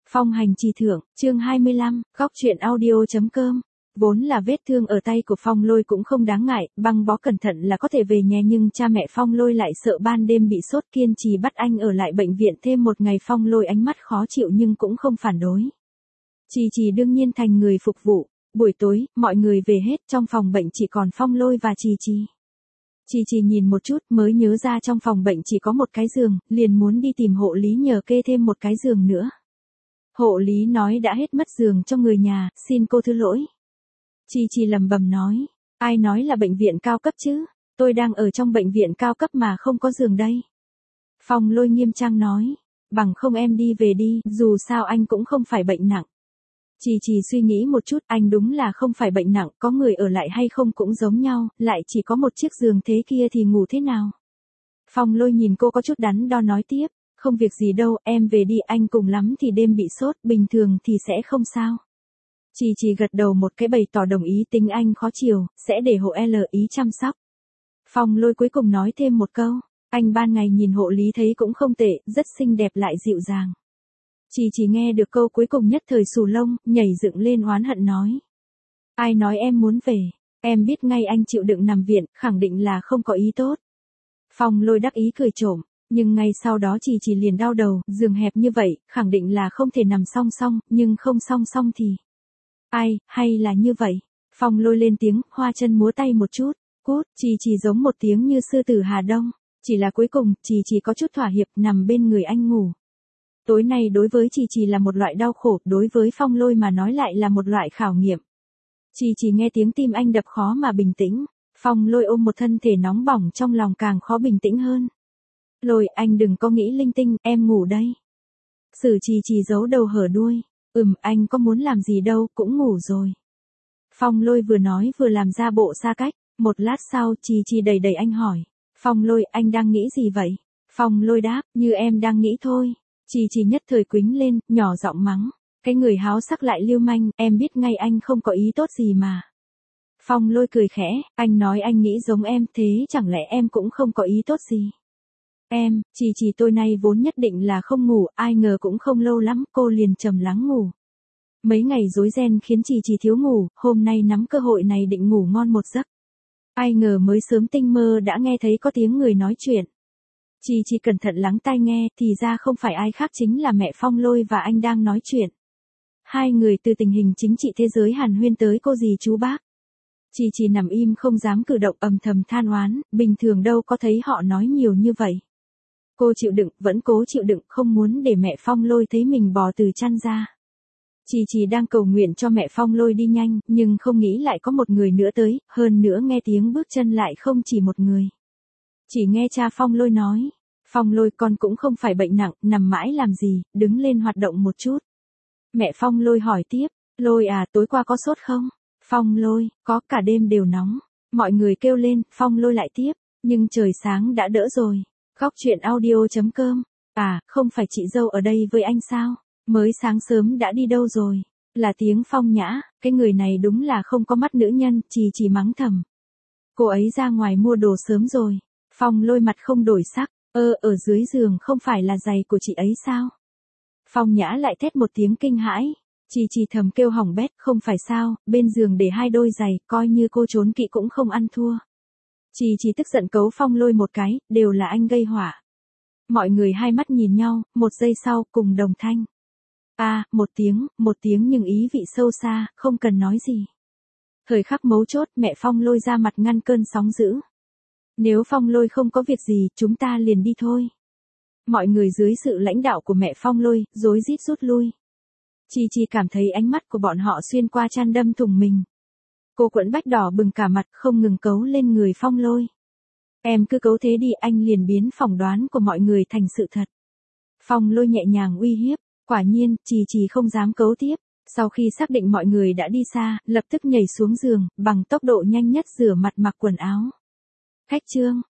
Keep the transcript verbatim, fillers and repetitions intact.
Phong hành trì thượng, chương hai mươi lăm, góc truyện audio.com. Vốn là vết thương ở tay của Phong Lôi cũng không đáng ngại, băng bó cẩn thận là có thể về nhà, nhưng cha mẹ Phong Lôi lại sợ ban đêm bị sốt, kiên trì bắt anh ở lại bệnh viện thêm một ngày. Phong Lôi ánh mắt khó chịu nhưng cũng không phản đối. Trì Trì đương nhiên thành người phục vụ. Buổi tối, mọi người về hết, trong phòng bệnh chỉ còn Phong Lôi và Trì Trì. Trì Trì nhìn một chút mới nhớ ra trong phòng bệnh chỉ có một cái giường, liền muốn đi tìm hộ lý nhờ kê thêm một cái giường nữa. Hộ lý nói đã hết mất giường cho người nhà, xin cô thứ lỗi. Trì Trì lẩm bẩm nói, ai nói là bệnh viện cao cấp chứ, tôi đang ở trong bệnh viện cao cấp mà không có giường đây. Phong Lôi nghiêm trang nói, bằng không em đi về đi, dù sao anh cũng không phải bệnh nặng. Trì Trì suy nghĩ một chút, anh đúng là không phải bệnh nặng, có người ở lại hay không cũng giống nhau, lại chỉ có một chiếc giường thế kia thì ngủ thế nào. Phong Lôi nhìn cô có chút đắn đo nói tiếp, không việc gì đâu, em về đi, anh cùng lắm thì đêm bị sốt, bình thường thì sẽ không sao. Trì Trì gật đầu một cái bày tỏ đồng ý, tính anh khó chiều, sẽ để hộ L ý chăm sóc. Phong Lôi cuối cùng nói thêm một câu, anh ban ngày nhìn hộ lý thấy cũng không tệ, rất xinh đẹp lại dịu dàng. Trì Trì nghe được câu cuối cùng nhất thời xù lông, nhảy dựng lên oán hận nói. Ai nói em muốn về, em biết ngay anh chịu đựng nằm viện, khẳng định là không có ý tốt. Phong Lôi đắc ý cười trộm, nhưng ngay sau đó Trì Trì liền đau đầu, giường hẹp như vậy, khẳng định là không thể nằm song song, nhưng không song song thì... Ai, hay là như vậy? Phong Lôi lên tiếng, hoa chân múa tay một chút, cút, Trì Trì giống một tiếng như sư tử Hà Đông, chỉ là cuối cùng, Trì Trì có chút thỏa hiệp nằm bên người anh ngủ. Tối nay đối với Trì Trì là một loại đau khổ, đối với Phong Lôi mà nói lại là một loại khảo nghiệm. Trì Trì nghe tiếng tim anh đập khó mà bình tĩnh, Phong Lôi ôm một thân thể nóng bỏng trong lòng càng khó bình tĩnh hơn. Lôi, anh đừng có nghĩ linh tinh, em ngủ đây. Sử Trì Trì giấu đầu hở đuôi, ừm, anh có muốn làm gì đâu, cũng ngủ rồi. Phong Lôi vừa nói vừa làm ra bộ xa cách, một lát sau Trì Trì đầy đầy anh hỏi, Phong Lôi, anh đang nghĩ gì vậy? Phong Lôi đáp, như em đang nghĩ thôi. Trì Trì nhất thời quýnh lên, nhỏ giọng mắng, cái người háo sắc lại lưu manh, em biết ngay anh không có ý tốt gì mà. Phong Lôi cười khẽ, anh nói anh nghĩ giống em, thế chẳng lẽ em cũng không có ý tốt gì? Em, Trì Trì tôi nay vốn nhất định là không ngủ, ai ngờ cũng không lâu lắm, cô liền trầm lắng ngủ. Mấy ngày rối ren khiến Trì Trì thiếu ngủ, hôm nay nắm cơ hội này định ngủ ngon một giấc. Ai ngờ mới sớm tinh mơ đã nghe thấy có tiếng người nói chuyện. Trì Trì cẩn thận lắng tai nghe, thì ra không phải ai khác chính là mẹ Phong Lôi và anh đang nói chuyện. Hai người từ tình hình chính trị thế giới hàn huyên tới cô dì chú bác. Trì Trì nằm im không dám cử động, âm thầm than oán, bình thường đâu có thấy họ nói nhiều như vậy. Cô chịu đựng, vẫn cố chịu đựng, không muốn để mẹ Phong Lôi thấy mình bò từ chăn ra. Trì Trì đang cầu nguyện cho mẹ Phong Lôi đi nhanh, nhưng không nghĩ lại có một người nữa tới, hơn nữa nghe tiếng bước chân lại không chỉ một người. Chỉ nghe cha Phong Lôi nói, Phong Lôi con cũng không phải bệnh nặng, nằm mãi làm gì, đứng lên hoạt động một chút. Mẹ Phong Lôi hỏi tiếp, Lôi à, tối qua có sốt không? Phong Lôi, có, cả đêm đều nóng. Mọi người kêu lên, Phong Lôi lại tiếp, nhưng trời sáng đã đỡ rồi. Góc truyện audio.com, à, không phải chị dâu ở đây với anh sao? Mới sáng sớm đã đi đâu rồi? Là tiếng Phong Nhã, cái người này đúng là không có mắt nữ nhân, Trì Trì mắng thầm. Cô ấy ra ngoài mua đồ sớm rồi. Phong Lôi mặt không đổi sắc, ơ, ở dưới giường không phải là giày của chị ấy sao? Phong Nhã lại thét một tiếng kinh hãi. Trì Trì thầm kêu hỏng bét, không phải sao, bên giường để hai đôi giày, coi như cô trốn kỵ cũng không ăn thua. Trì Trì tức giận cấu Phong Lôi một cái, đều là anh gây họa. Mọi người hai mắt nhìn nhau, một giây sau, cùng đồng thanh. A, à, một tiếng, một tiếng nhưng ý vị sâu xa, không cần nói gì. Thời khắc mấu chốt, mẹ Phong Lôi ra mặt ngăn cơn sóng dữ. Nếu Phong Lôi không có việc gì, chúng ta liền đi thôi. Mọi người dưới sự lãnh đạo của mẹ Phong Lôi, rối rít rút lui. Trì Trì cảm thấy ánh mắt của bọn họ xuyên qua chăn đâm thủng mình. Cô quẫn bách đỏ bừng cả mặt, không ngừng cấu lên người Phong Lôi. Em cứ cấu thế đi, anh liền biến phỏng đoán của mọi người thành sự thật. Phong Lôi nhẹ nhàng uy hiếp, quả nhiên, Trì Trì không dám cấu tiếp. Sau khi xác định mọi người đã đi xa, lập tức nhảy xuống giường, bằng tốc độ nhanh nhất rửa mặt mặc quần áo. Khách trương,